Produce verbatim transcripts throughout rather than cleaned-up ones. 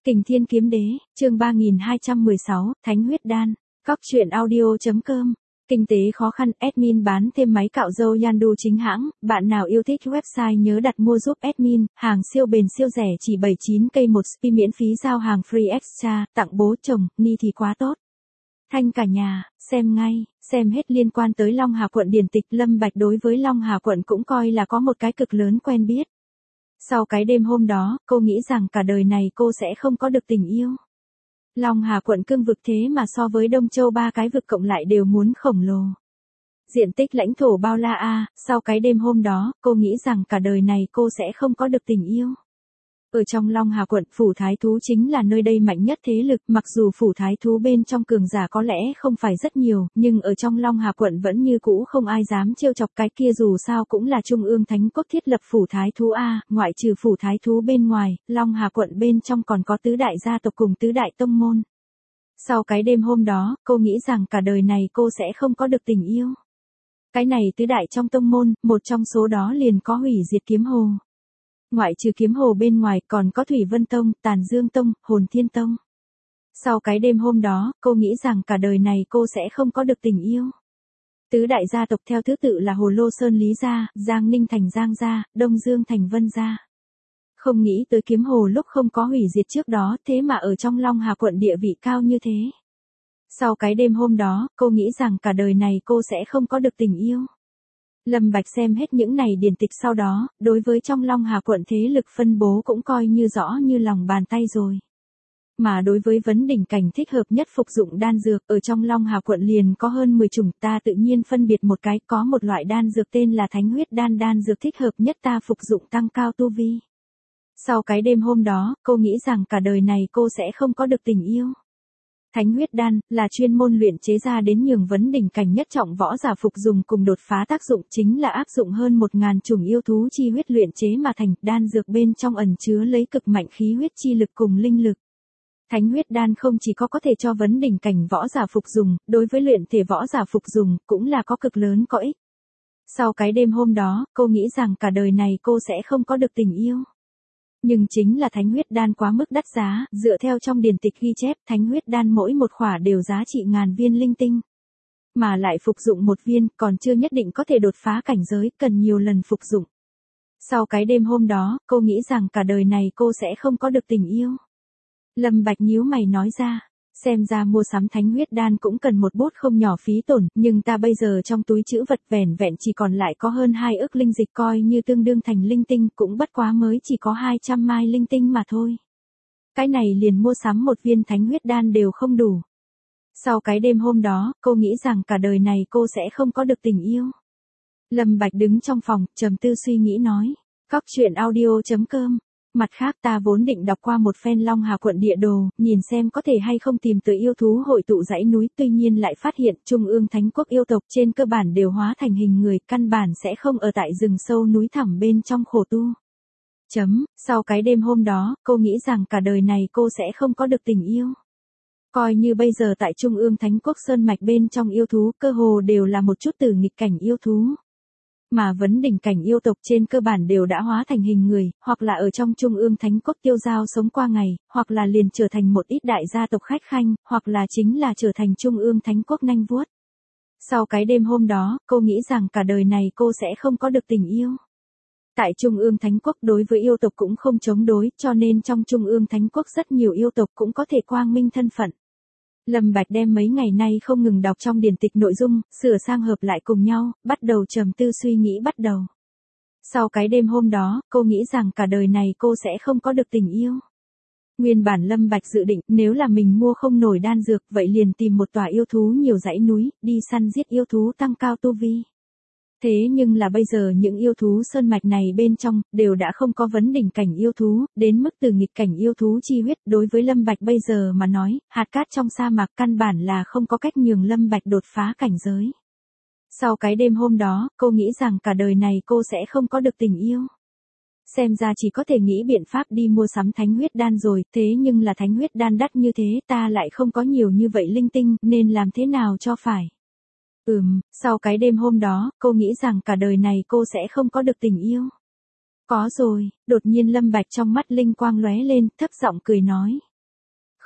Kình Thiên Kiếm Đế, chương ba nghìn hai trăm mười sáu, Thánh Huyết Đan, Cóc truyện audio.com. Kinh tế khó khăn, admin bán thêm máy cạo râu Yandu chính hãng, bạn nào yêu thích website nhớ đặt mua giúp admin, hàng siêu bền siêu rẻ chỉ bảy mươi chín k một spi miễn phí giao hàng free extra, tặng bố chồng, ni thì quá tốt. Thanh cả nhà, xem ngay, xem hết liên quan tới Long Hà quận điển tịch. Lâm Bạch đối với Long Hà quận cũng coi là có một cái cực lớn quen biết. Sau cái đêm hôm đó, cô nghĩ rằng cả đời này cô sẽ không có được tình yêu. Long Hà quận cương vực thế mà so với Đông Châu ba cái vực cộng lại đều muốn khổng lồ. Diện tích lãnh thổ bao la a, sau cái đêm hôm đó, cô nghĩ rằng cả đời này cô sẽ không có được tình yêu. Ở trong Long Hà quận, phủ thái thú chính là nơi đây mạnh nhất thế lực, mặc dù phủ thái thú bên trong cường giả có lẽ không phải rất nhiều, nhưng ở trong Long Hà quận vẫn như cũ không ai dám trêu chọc cái kia, dù sao cũng là Trung ương Thánh Quốc thiết lập phủ thái thú a, ngoại trừ phủ thái thú bên ngoài, Long Hà quận bên trong còn có tứ đại gia tộc cùng tứ đại tông môn. Sau cái đêm hôm đó, cô nghĩ rằng cả đời này cô sẽ không có được tình yêu. Cái này tứ đại trong tông môn, một trong số đó liền có Hủy Diệt Kiếm Hồ. Ngoại trừ Kiếm Hồ bên ngoài còn có Thủy Vân Tông, Tàn Dương Tông, Hồn Thiên Tông. Sau cái đêm hôm đó, cô nghĩ rằng cả đời này cô sẽ không có được tình yêu. Tứ đại gia tộc theo thứ tự là Hồ Lô Sơn Lý Gia, Giang Ninh Thành Giang Gia, Đông Dương Thành Vân Gia. Không nghĩ tới Kiếm Hồ lúc không có hủy diệt trước đó, thế mà ở trong Long Hà quận địa vị cao như thế. Sau cái đêm hôm đó, cô nghĩ rằng cả đời này cô sẽ không có được tình yêu. Lâm Bạch xem hết những này điển tịch sau đó, đối với trong Long Hà quận thế lực phân bố cũng coi như rõ như lòng bàn tay rồi. Mà đối với vấn đỉnh cảnh thích hợp nhất phục dụng đan dược, ở trong Long Hà quận liền có hơn mười chủng, ta tự nhiên phân biệt một cái, có một loại đan dược tên là Thánh Huyết Đan, đan dược thích hợp nhất ta phục dụng tăng cao tu vi. Sau cái đêm hôm đó, cô nghĩ rằng cả đời này cô sẽ không có được tình yêu. Thánh Huyết Đan là chuyên môn luyện chế ra đến nhường vấn đỉnh cảnh nhất trọng võ giả phục dùng cùng đột phá tác dụng, chính là áp dụng hơn một ngàn chủng yêu thú chi huyết luyện chế mà thành. Đan dược bên trong ẩn chứa lấy cực mạnh khí huyết chi lực cùng linh lực. Thánh Huyết Đan không chỉ có có thể cho vấn đỉnh cảnh võ giả phục dùng, đối với luyện thể võ giả phục dùng cũng là có cực lớn có ích. Sau cái đêm hôm đó, cô nghĩ rằng cả đời này cô sẽ không có được tình yêu. Nhưng chính là Thánh Huyết Đan quá mức đắt giá, dựa theo trong điển tịch ghi chép, Thánh Huyết Đan mỗi một khỏa đều giá trị ngàn viên linh tinh. Mà lại phục dụng một viên, còn chưa nhất định có thể đột phá cảnh giới, cần nhiều lần phục dụng. Sau cái đêm hôm đó, cô nghĩ rằng cả đời này cô sẽ không có được tình yêu. Lâm Bạch nhíu mày nói ra, xem ra mua sắm Thánh Huyết Đan cũng cần một bút không nhỏ phí tổn, nhưng ta bây giờ trong túi trữ vật vẻn vẹn chỉ còn lại có hơn hai ức linh dịch, coi như tương đương thành linh tinh, cũng bất quá mới chỉ có hai trăm mai linh tinh mà thôi. Cái này liền mua sắm một viên Thánh Huyết Đan đều không đủ. Sau cái đêm hôm đó, cô nghĩ rằng cả đời này cô sẽ không có được tình yêu. Lâm Bạch đứng trong phòng, trầm tư suy nghĩ nói, Cóc truyện audio.com. Mặt khác ta vốn định đọc qua một phen Long Hà quận địa đồ, nhìn xem có thể hay không tìm tới yêu thú hội tụ dãy núi, tuy nhiên lại phát hiện Trung ương Thánh Quốc yêu tộc trên cơ bản đều hóa thành hình người, căn bản sẽ không ở tại rừng sâu núi thẳm bên trong khổ tu. Chấm, sau cái đêm hôm đó, cô nghĩ rằng cả đời này cô sẽ không có được tình yêu. Coi như bây giờ tại Trung ương Thánh Quốc sơn mạch bên trong yêu thú, cơ hồ đều là một chút từ nghịch cảnh yêu thú. Mà vấn đỉnh cảnh yêu tộc trên cơ bản đều đã hóa thành hình người, hoặc là ở trong Trung ương Thánh Quốc tiêu dao sống qua ngày, hoặc là liền trở thành một ít đại gia tộc khách khanh, hoặc là chính là trở thành Trung ương Thánh Quốc nanh vuốt. Sau cái đêm hôm đó, cô nghĩ rằng cả đời này cô sẽ không có được tình yêu. Tại Trung ương Thánh Quốc đối với yêu tộc cũng không chống đối, cho nên trong Trung ương Thánh Quốc rất nhiều yêu tộc cũng có thể quang minh thân phận. Lâm Bạch đem mấy ngày nay không ngừng đọc trong điển tịch nội dung, sửa sang hợp lại cùng nhau, bắt đầu trầm tư suy nghĩ bắt đầu. Sau cái đêm hôm đó, cô nghĩ rằng cả đời này cô sẽ không có được tình yêu. Nguyên bản Lâm Bạch dự định, nếu là mình mua không nổi đan dược, vậy liền tìm một tòa yêu thú nhiều dãy núi, đi săn giết yêu thú tăng cao tu vi. Thế nhưng là bây giờ những yêu thú sơn mạch này bên trong, đều đã không có vấn đỉnh cảnh yêu thú, đến mức từ nghịch cảnh yêu thú chi huyết. Đối với Lâm Bạch bây giờ mà nói, hạt cát trong sa mạc căn bản là không có cách nhường Lâm Bạch đột phá cảnh giới. Sau cái đêm hôm đó, cô nghĩ rằng cả đời này cô sẽ không có được tình yêu. Xem ra chỉ có thể nghĩ biện pháp đi mua sắm Thánh Huyết Đan rồi, thế nhưng là Thánh Huyết Đan đắt như thế, ta lại không có nhiều như vậy linh tinh, nên làm thế nào cho phải. Ừm, sau cái đêm hôm đó, cô nghĩ rằng cả đời này cô sẽ không có được tình yêu. Có rồi, đột nhiên Lâm Bạch trong mắt linh quang lóe lên, thấp giọng cười nói.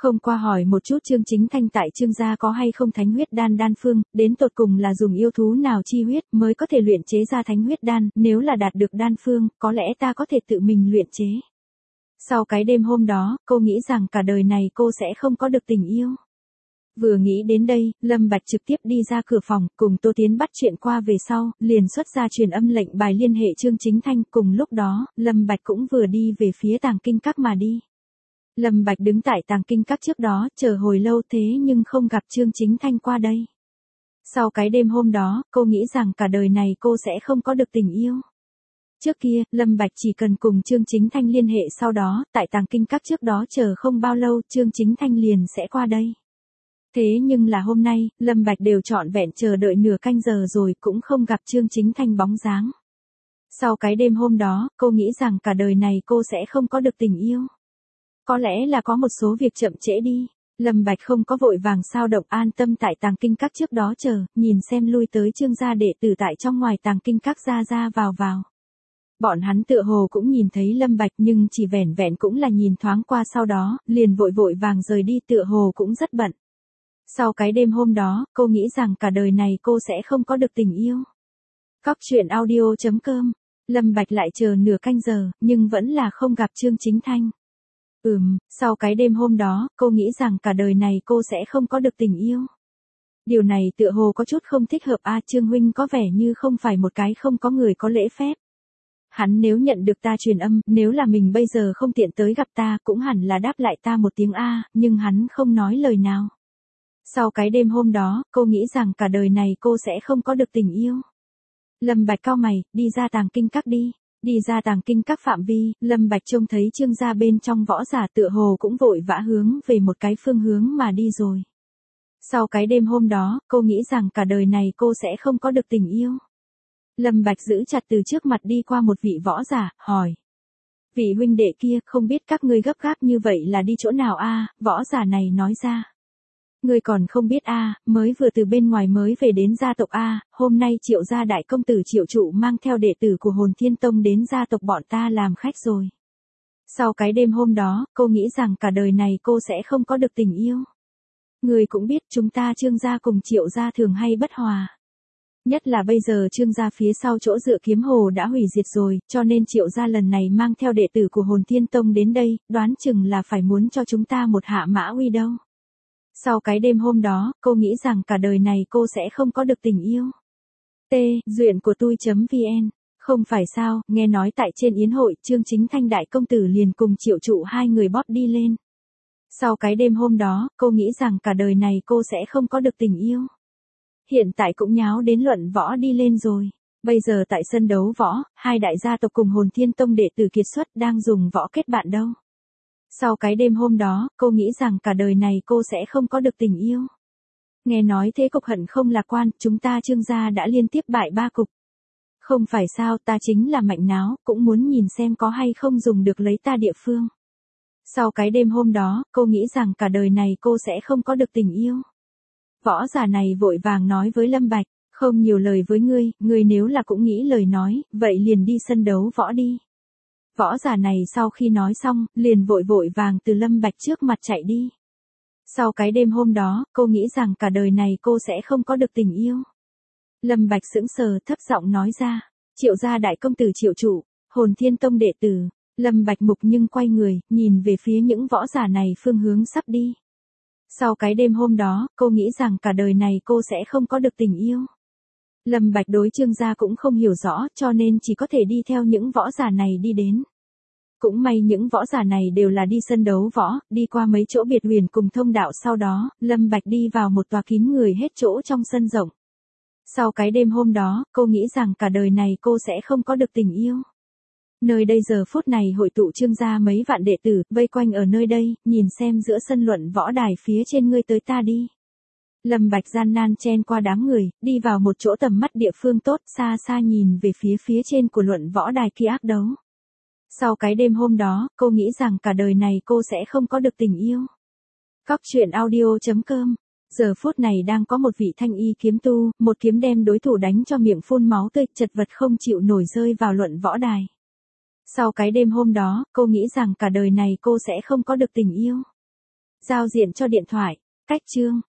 Không qua hỏi một chút Trương Chính Thanh tại Trương gia có hay không thánh huyết đan đan phương, đến tột cùng là dùng yêu thú nào chi huyết mới có thể luyện chế ra thánh huyết đan, nếu là đạt được đan phương, có lẽ ta có thể tự mình luyện chế. Sau cái đêm hôm đó, cô nghĩ rằng cả đời này cô sẽ không có được tình yêu. Vừa nghĩ đến đây, Lâm Bạch trực tiếp đi ra cửa phòng, cùng Tô Tiến bắt chuyện qua về sau, liền xuất ra truyền âm lệnh bài liên hệ Trương Chính Thanh, cùng lúc đó, Lâm Bạch cũng vừa đi về phía Tàng Kinh Các mà đi. Lâm Bạch đứng tại Tàng Kinh Các trước đó, chờ hồi lâu thế nhưng không gặp Trương Chính Thanh qua đây. Sau cái đêm hôm đó, cô nghĩ rằng cả đời này cô sẽ không có được tình yêu. Trước kia, Lâm Bạch chỉ cần cùng Trương Chính Thanh liên hệ, sau đó, tại Tàng Kinh Các trước đó chờ không bao lâu, Trương Chính Thanh liền sẽ qua đây. Thế nhưng là hôm nay, Lâm Bạch đều trọn vẹn chờ đợi nửa canh giờ rồi cũng không gặp Trương Chính Thanh bóng dáng. Sau cái đêm hôm đó, cô nghĩ rằng cả đời này cô sẽ không có được tình yêu. Có lẽ là có một số việc chậm trễ đi. Lâm Bạch không có vội vàng sao động, an tâm tại Tàng Kinh Các trước đó chờ, nhìn xem lui tới Trương gia đệ tử tại trong ngoài Tàng Kinh Các ra ra vào vào. Bọn hắn tựa hồ cũng nhìn thấy Lâm Bạch nhưng chỉ vẻn vẹn cũng là nhìn thoáng qua, sau đó, liền vội vội vàng rời đi, tựa hồ cũng rất bận. Sau cái đêm hôm đó, cô nghĩ rằng cả đời này cô sẽ không có được tình yêu. Cóc truyện audio chấm com. Lâm Bạch lại chờ nửa canh giờ, nhưng vẫn là không gặp Trương Chính Thanh. Ừm, sau cái đêm hôm đó, cô nghĩ rằng cả đời này cô sẽ không có được tình yêu. Điều này tựa hồ có chút không thích hợp a, à, Trương huynh có vẻ như không phải một cái không có người có lễ phép. Hắn nếu nhận được ta truyền âm, nếu là mình bây giờ không tiện tới gặp ta, cũng hẳn là đáp lại ta một tiếng a, nhưng hắn không nói lời nào. Sau cái đêm hôm đó, cô nghĩ rằng cả đời này cô sẽ không có được tình yêu. Lâm Bạch cau mày, đi ra Tàng Kinh Các đi. Đi ra Tàng Kinh Các phạm vi, Lâm Bạch trông thấy Trương gia bên trong võ giả tựa hồ cũng vội vã hướng về một cái phương hướng mà đi rồi. Sau cái đêm hôm đó, cô nghĩ rằng cả đời này cô sẽ không có được tình yêu. Lâm Bạch giữ chặt từ trước mặt đi qua một vị võ giả, hỏi. Vị huynh đệ kia, không biết các ngươi gấp gáp như vậy là đi chỗ nào a? Võ giả này nói ra. Ngươi còn không biết a, mới vừa từ bên ngoài mới về đến gia tộc a, hôm nay Triệu gia đại công tử Triệu trụ mang theo đệ tử của Hồn Thiên Tông đến gia tộc bọn ta làm khách rồi. Sau cái đêm hôm đó, cô nghĩ rằng cả đời này cô sẽ không có được tình yêu. Ngươi cũng biết chúng ta Trương gia cùng Triệu gia thường hay bất hòa. Nhất là bây giờ Trương gia phía sau chỗ dựa Kiếm Hồ đã hủy diệt rồi, cho nên Triệu gia lần này mang theo đệ tử của Hồn Thiên Tông đến đây, đoán chừng là phải muốn cho chúng ta một hạ mã uy đâu. Sau cái đêm hôm đó, cô nghĩ rằng cả đời này cô sẽ không có được tình yêu. T. Duyện của tôi.vn. Không phải sao, nghe nói tại trên yến hội, Trương Chính Thanh đại công tử liền cùng Triệu trụ hai người bóp đi lên. Sau cái đêm hôm đó, cô nghĩ rằng cả đời này cô sẽ không có được tình yêu. Hiện tại cũng nháo đến luận võ đi lên rồi. Bây giờ tại sân đấu võ, hai đại gia tộc cùng Hồn Thiên Tông đệ tử kiệt xuất đang dùng võ kết bạn đâu. Sau cái đêm hôm đó, cô nghĩ rằng cả đời này cô sẽ không có được tình yêu. Nghe nói thế cục hận không lạc quan, chúng ta Trương gia đã liên tiếp bại ba cục. Không phải sao, ta chính là mạnh náo, cũng muốn nhìn xem có hay không dùng được lấy ta địa phương. Sau cái đêm hôm đó, cô nghĩ rằng cả đời này cô sẽ không có được tình yêu. Võ giả này vội vàng nói với Lâm Bạch, không nhiều lời với ngươi, ngươi nếu là cũng nghĩ lời nói, vậy liền đi sân đấu võ đi. Võ giả này sau khi nói xong, liền vội vội vàng từ Lâm Bạch trước mặt chạy đi. Sau cái đêm hôm đó, cô nghĩ rằng cả đời này cô sẽ không có được tình yêu. Lâm Bạch sững sờ thấp giọng nói ra, Triệu gia đại công tử Triệu trụ, Hồn Thiên Tông đệ tử. Lâm Bạch mục nhưng quay người, nhìn về phía những võ giả này phương hướng sắp đi. Sau cái đêm hôm đó, cô nghĩ rằng cả đời này cô sẽ không có được tình yêu. Lâm Bạch đối Trương gia cũng không hiểu rõ, cho nên chỉ có thể đi theo những võ giả này đi đến. Cũng may những võ giả này đều là đi sân đấu võ, đi qua mấy chỗ biệt huyền cùng thông đạo, sau đó, Lâm Bạch đi vào một tòa kín người hết chỗ trong sân rộng. Sau cái đêm hôm đó, cô nghĩ rằng cả đời này cô sẽ không có được tình yêu. Nơi đây giờ phút này hội tụ Trương gia mấy vạn đệ tử, vây quanh ở nơi đây, nhìn xem giữa sân luận võ đài phía trên ngươi tới ta đi. Lâm Bạch gian nan chen qua đám người, đi vào một chỗ tầm mắt địa phương tốt, xa xa nhìn về phía phía trên của luận võ đài kia ác đấu. Sau cái đêm hôm đó, cô nghĩ rằng cả đời này cô sẽ không có được tình yêu. Cóc truyện audio chấm com. Giờ phút này đang có một vị thanh y kiếm tu, một kiếm đem đối thủ đánh cho miệng phun máu tươi, chật vật không chịu nổi rơi vào luận võ đài. Sau cái đêm hôm đó, cô nghĩ rằng cả đời này cô sẽ không có được tình yêu. Giao diện cho điện thoại. Cách chương.